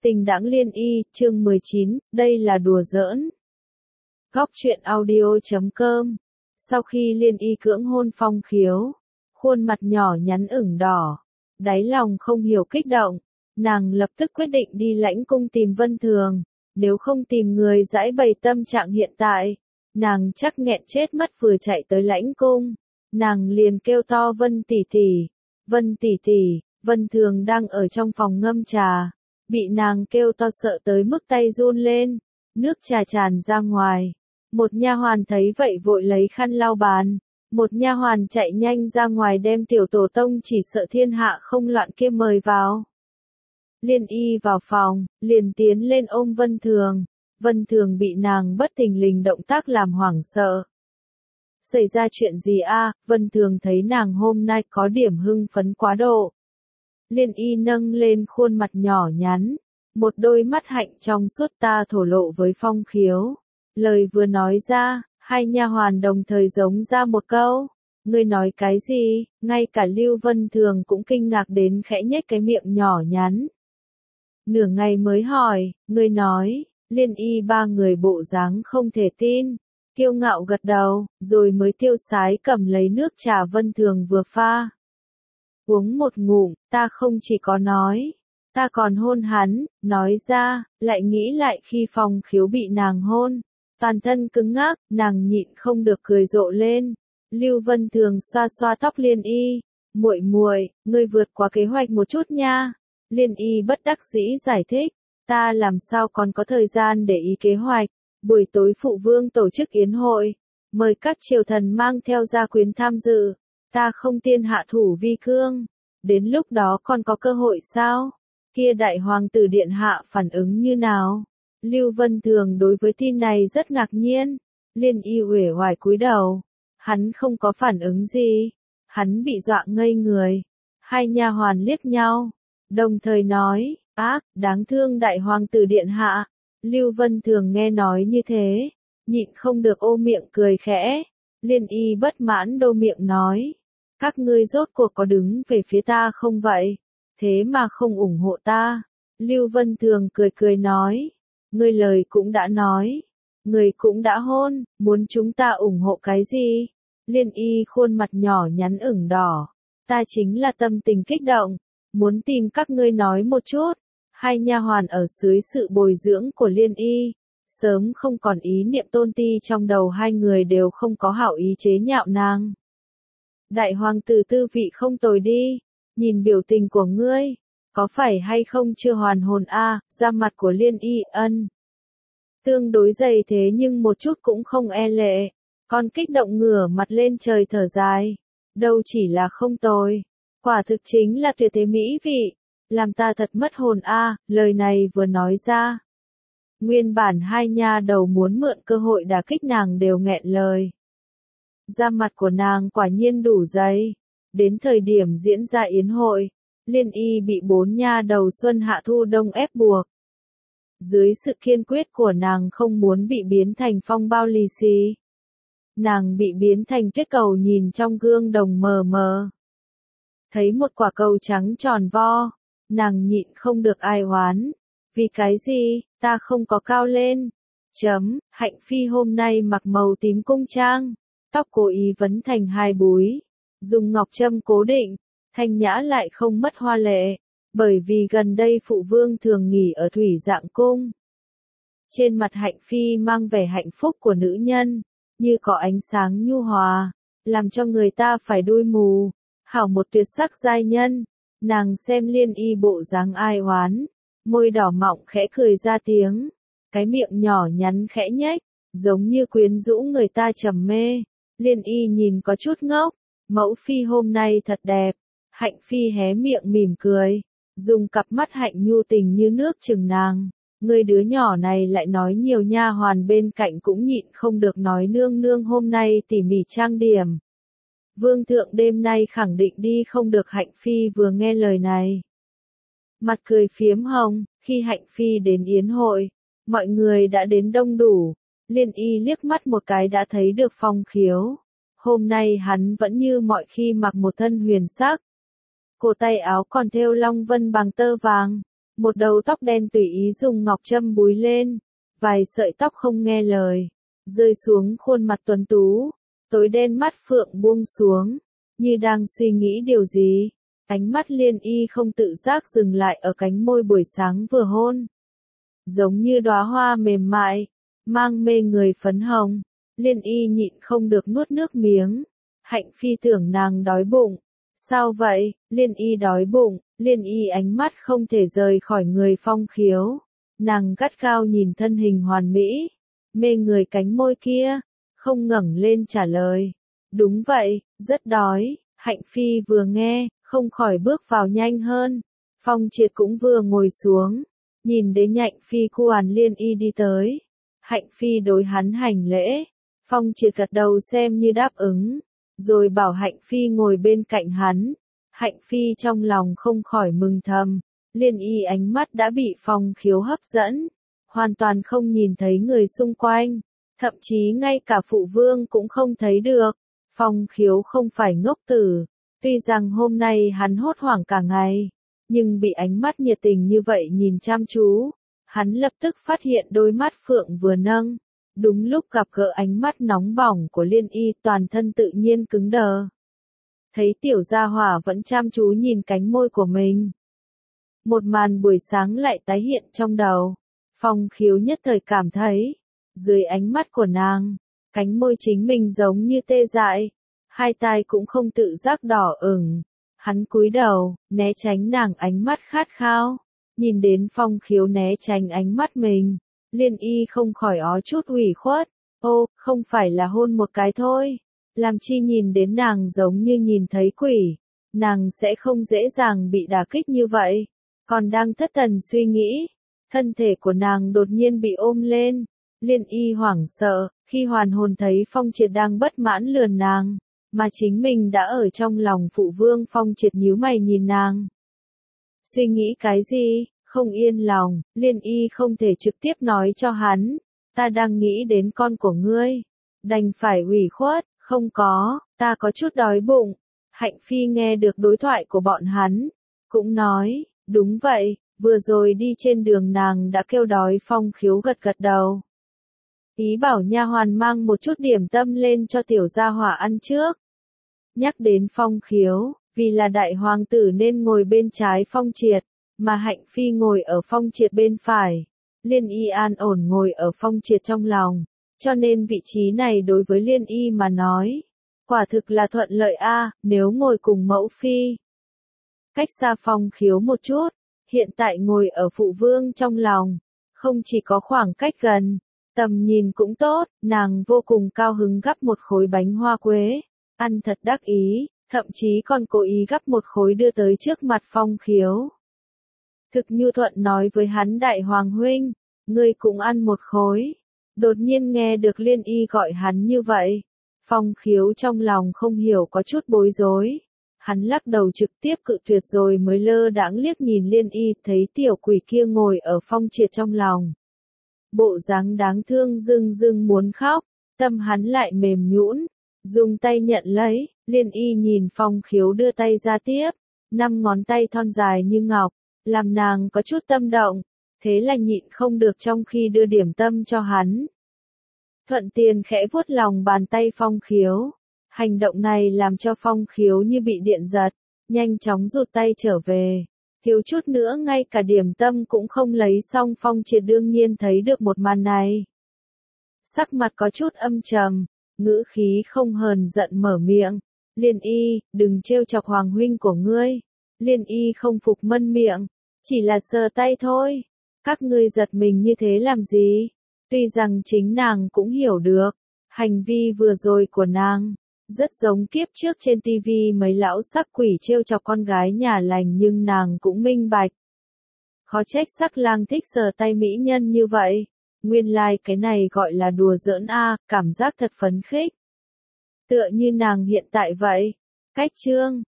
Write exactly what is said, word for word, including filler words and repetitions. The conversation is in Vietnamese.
Tình đãng liên y, chương mười chín, đây là đùa giỡn. Góc truyện audio chấm com. Sau khi liên y cưỡng hôn Phong Khiếu, khuôn mặt nhỏ nhắn ửng đỏ, đáy lòng không hiểu kích động, nàng lập tức quyết định đi lãnh cung tìm Vân Thường, nếu không tìm người giải bày tâm trạng hiện tại, nàng chắc nghẹn chết mất vừa chạy tới lãnh cung, nàng liền kêu to Vân tỷ tỷ, Vân tỷ tỷ, Vân Thường đang ở trong phòng ngâm trà. Bị nàng kêu to sợ tới mức tay run lên, nước trà tràn ra ngoài. Một nha hoàn thấy vậy vội lấy khăn lau bàn, một nha hoàn chạy nhanh ra ngoài đem tiểu tổ tông chỉ sợ thiên hạ không loạn kia mời vào. Liên y vào phòng, liền tiến lên ôm Vân Thường, Vân Thường bị nàng bất thình lình động tác làm hoảng sợ. Xảy ra chuyện gì a? Vân Thường thấy nàng hôm nay có điểm hưng phấn quá độ. Liên y nâng lên khuôn mặt nhỏ nhắn, một đôi mắt hạnh trong suốt ta thổ lộ với Phong Khiếu. Lời vừa nói ra, hai nha hoàn đồng thời giống ra một câu. Ngươi nói cái gì? Ngay cả Lưu Vân Thường cũng kinh ngạc đến khẽ nhếch cái miệng nhỏ nhắn. Nửa ngày mới hỏi, ngươi nói, Liên y ba người bộ dáng không thể tin. Kiêu ngạo gật đầu, rồi mới tiêu sái cầm lấy nước trà Vân Thường vừa pha. Uống một ngụm, ta không chỉ có nói, ta còn hôn hắn, nói ra, lại nghĩ lại khi Phong Khiếu bị nàng hôn, toàn thân cứng ngắc, nàng nhịn không được cười rộ lên. Lưu Vân Thường xoa xoa tóc Liên y, muội muội, ngươi vượt qua kế hoạch một chút nha. Liên y bất đắc dĩ giải thích, ta làm sao còn có thời gian để ý kế hoạch, buổi tối phụ vương tổ chức yến hội, mời các triều thần mang theo gia quyến tham dự. Ta không tiên hạ thủ vi cương, đến lúc đó còn có cơ hội sao? Kia đại hoàng tử điện hạ phản ứng như nào? Lưu Vân Thường đối với tin này rất ngạc nhiên, Liên y uể oải cúi đầu, hắn không có phản ứng gì, hắn bị dọa ngây người. Hai nha hoàn liếc nhau, đồng thời nói, ác, đáng thương đại hoàng tử điện hạ. Lưu Vân Thường nghe nói như thế, nhịn không được ô miệng cười khẽ. Liên y bất mãn đô miệng nói, các ngươi rốt cuộc có đứng về phía ta không vậy? Thế mà không ủng hộ ta. Lưu Vân Thường cười cười nói, ngươi lời cũng đã nói, ngươi cũng đã hôn, muốn chúng ta ủng hộ cái gì? Liên y khuôn mặt nhỏ nhắn ửng đỏ, ta chính là tâm tình kích động, muốn tìm các ngươi nói một chút. Hai nha hoàn ở dưới sự bồi dưỡng của Liên y, sớm không còn ý niệm tôn ti trong đầu hai người đều không có hảo ý chế nhạo nàng. Đại hoàng tử tư vị không tồi đi, nhìn biểu tình của ngươi, có phải hay không chưa hoàn hồn a? À, da mặt của Liên y ân. Tương đối dày thế nhưng một chút cũng không e lệ, con kích động ngửa mặt lên trời thở dài, đâu chỉ là không tồi, quả thực chính là tuyệt thế mỹ vị, làm ta thật mất hồn a. À, lời này vừa nói ra. Nguyên bản hai nha đầu muốn mượn cơ hội đả kích nàng đều nghẹn lời. Da mặt của nàng quả nhiên đủ dày. Đến thời điểm diễn ra yến hội, Liên y bị bốn nha đầu xuân hạ thu đông ép buộc. Dưới sự kiên quyết của nàng không muốn bị biến thành phong bao lì xì. Nàng bị biến thành tuyết cầu nhìn trong gương đồng mờ mờ. Thấy một quả cầu trắng tròn vo, nàng nhịn không được ai oán. Vì cái gì, ta không có cao lên. Chấm, Hạnh Phi hôm nay mặc màu tím cung trang. Tóc cố ý vấn thành hai búi, dùng ngọc châm cố định, thanh nhã lại không mất hoa lệ, bởi vì gần đây phụ vương thường nghỉ ở thủy dạng cung. Trên mặt Hạnh Phi mang vẻ hạnh phúc của nữ nhân, như có ánh sáng nhu hòa, làm cho người ta phải đuôi mù, hảo một tuyệt sắc giai nhân. Nàng xem Liên y bộ dáng ai oán, môi đỏ mọng khẽ cười ra tiếng, cái miệng nhỏ nhắn khẽ nhếch, giống như quyến rũ người ta trầm mê. Liên y nhìn có chút ngốc, mẫu phi hôm nay thật đẹp. Hạnh Phi hé miệng mỉm cười, dùng cặp mắt hạnh nhu tình như nước chừng nàng. Người đứa nhỏ này lại nói nhiều, nha hoàn bên cạnh cũng nhịn không được nói nương nương hôm nay tỉ mỉ trang điểm. Vương thượng đêm nay khẳng định đi không được. Hạnh Phi vừa nghe lời này, mặt cười phiếm hồng. Khi Hạnh Phi đến yến hội, mọi người đã đến đông đủ. Liên y liếc mắt một cái đã thấy được Phong Khiếu. Hôm nay hắn vẫn như mọi khi mặc một thân huyền sắc. Cổ tay áo còn thêu long vân bằng tơ vàng. một đầu tóc đen tùy ý dùng ngọc châm búi lên, vài sợi tóc không nghe lời, rơi xuống khuôn mặt tuấn tú, tối đen mắt phượng buông xuống, như đang suy nghĩ điều gì. Ánh mắt Liên Y không tự giác dừng lại ở cánh môi buổi sáng vừa hôn. Giống như đóa hoa mềm mại, mang mê người phấn hồng, Liên Y nhịn không được nuốt nước miếng. Hạnh Phi tưởng nàng đói bụng. Sao vậy? Liên Y đói bụng. Liên Y ánh mắt không thể rời khỏi người Phong Khiếu. Nàng gắt gao nhìn thân hình hoàn mỹ, mê người cánh môi kia, không ngẩng lên trả lời. Đúng vậy, rất đói. Hạnh Phi vừa nghe, không khỏi bước vào nhanh hơn. Phong Triệt cũng vừa ngồi xuống, nhìn đến Hạnh Phi cuàn Liên Y đi tới. Hạnh Phi đối hắn hành lễ, Phong Triệt gật đầu xem như đáp ứng, rồi bảo Hạnh Phi ngồi bên cạnh hắn. Hạnh Phi trong lòng không khỏi mừng thầm, Liên Y ánh mắt đã bị Phong Khiếu hấp dẫn, hoàn toàn không nhìn thấy người xung quanh, thậm chí ngay cả phụ vương cũng không thấy được. Phong Khiếu không phải ngốc tử, tuy rằng hôm nay hắn hốt hoảng cả ngày, nhưng bị ánh mắt nhiệt tình như vậy nhìn chăm chú, hắn lập tức phát hiện đôi mắt phượng vừa nâng. Đúng lúc gặp gỡ ánh mắt nóng bỏng của Liên Y, toàn thân tự nhiên cứng đờ. Thấy tiểu gia hỏa vẫn chăm chú nhìn cánh môi của mình. Một màn buổi sáng lại tái hiện trong đầu. Phong Khiếu nhất thời cảm thấy, dưới ánh mắt của nàng, cánh môi chính mình giống như tê dại, hai tai cũng không tự giác đỏ ửng. Hắn cúi đầu, né tránh nàng ánh mắt khát khao. Nhìn đến Phong Khiếu né tránh ánh mắt mình, Liên Y không khỏi ó chút ủy khuất. Ô, không phải là hôn một cái thôi. Làm chi nhìn đến nàng giống như nhìn thấy quỷ. Nàng sẽ không dễ dàng bị đả kích như vậy. Còn đang thất thần suy nghĩ, thân thể của nàng đột nhiên bị ôm lên. Liên Y hoảng sợ, khi hoàn hồn thấy Phong Triệt đang bất mãn lườn nàng, mà chính mình đã ở trong lòng phụ vương. Phong Triệt nhíu mày nhìn nàng. Suy nghĩ cái gì? Không yên lòng, Liên Y không thể trực tiếp nói cho hắn, ta đang nghĩ đến con của ngươi, đành phải ủy khuất, không có, ta có chút đói bụng. Hạnh Phi nghe được đối thoại của bọn hắn, cũng nói, đúng vậy, vừa rồi đi trên đường nàng đã kêu đói. Phong Khiếu gật gật đầu, ý bảo nha hoàn mang một chút điểm tâm lên cho tiểu gia hỏa ăn trước. Nhắc đến Phong Khiếu, vì là đại hoàng tử nên ngồi bên trái Phong Triệt, mà Hạnh Phi ngồi ở Phong Triệt bên phải. Liên Y an ổn ngồi ở Phong Triệt trong lòng, cho nên vị trí này đối với Liên Y mà nói, quả thực là thuận lợi a. Nếu ngồi cùng mẫu phi, cách xa Phong Khiếu một chút, hiện tại ngồi ở phụ vương trong lòng, không chỉ có khoảng cách gần, tầm nhìn cũng tốt. Nàng vô cùng cao hứng gắp một khối bánh hoa quế, ăn thật đắc ý, thậm chí còn cố ý gắp một khối đưa tới trước mặt Phong Khiếu. Thực nhu thuận nói với hắn, đại hoàng huynh, ngươi cũng ăn một khối. Đột nhiên nghe được Liên Y gọi hắn như vậy, Phong Khiếu trong lòng không hiểu có chút bối rối. Hắn lắc đầu trực tiếp cự tuyệt rồi mới lơ đãng liếc nhìn Liên Y, thấy tiểu quỷ kia ngồi ở Phong Triệt trong lòng. Bộ dáng đáng thương rưng rưng muốn khóc, tâm hắn lại mềm nhũn, dùng tay nhận lấy. Liên Y nhìn Phong Khiếu đưa tay ra tiếp, năm ngón tay thon dài như ngọc, làm nàng có chút tâm động, thế là nhịn không được trong khi đưa điểm tâm cho hắn. Thuận tiền khẽ vuốt lòng bàn tay Phong Khiếu. Hành động này làm cho Phong Khiếu như bị điện giật, nhanh chóng rụt tay trở về. Thiếu chút nữa ngay cả điểm tâm cũng không lấy xong. Phong Triệt đương nhiên thấy được một màn này. Sắc mặt có chút âm trầm, ngữ khí không hờn giận mở miệng. Liên Y, đừng trêu chọc hoàng huynh của ngươi. Liên Y không phục mân miệng, chỉ là sờ tay thôi. Các ngươi giật mình như thế làm gì? Tuy rằng chính nàng cũng hiểu được, hành vi vừa rồi của nàng rất giống kiếp trước trên tivi mấy lão sắc quỷ trêu chọc con gái nhà lành, nhưng nàng cũng minh bạch. Khó trách Sắc Lang thích sờ tay mỹ nhân như vậy. Nguyên lai like cái này gọi là đùa giỡn a, cảm giác thật phấn khích. Tựa như nàng hiện tại vậy. Cách chương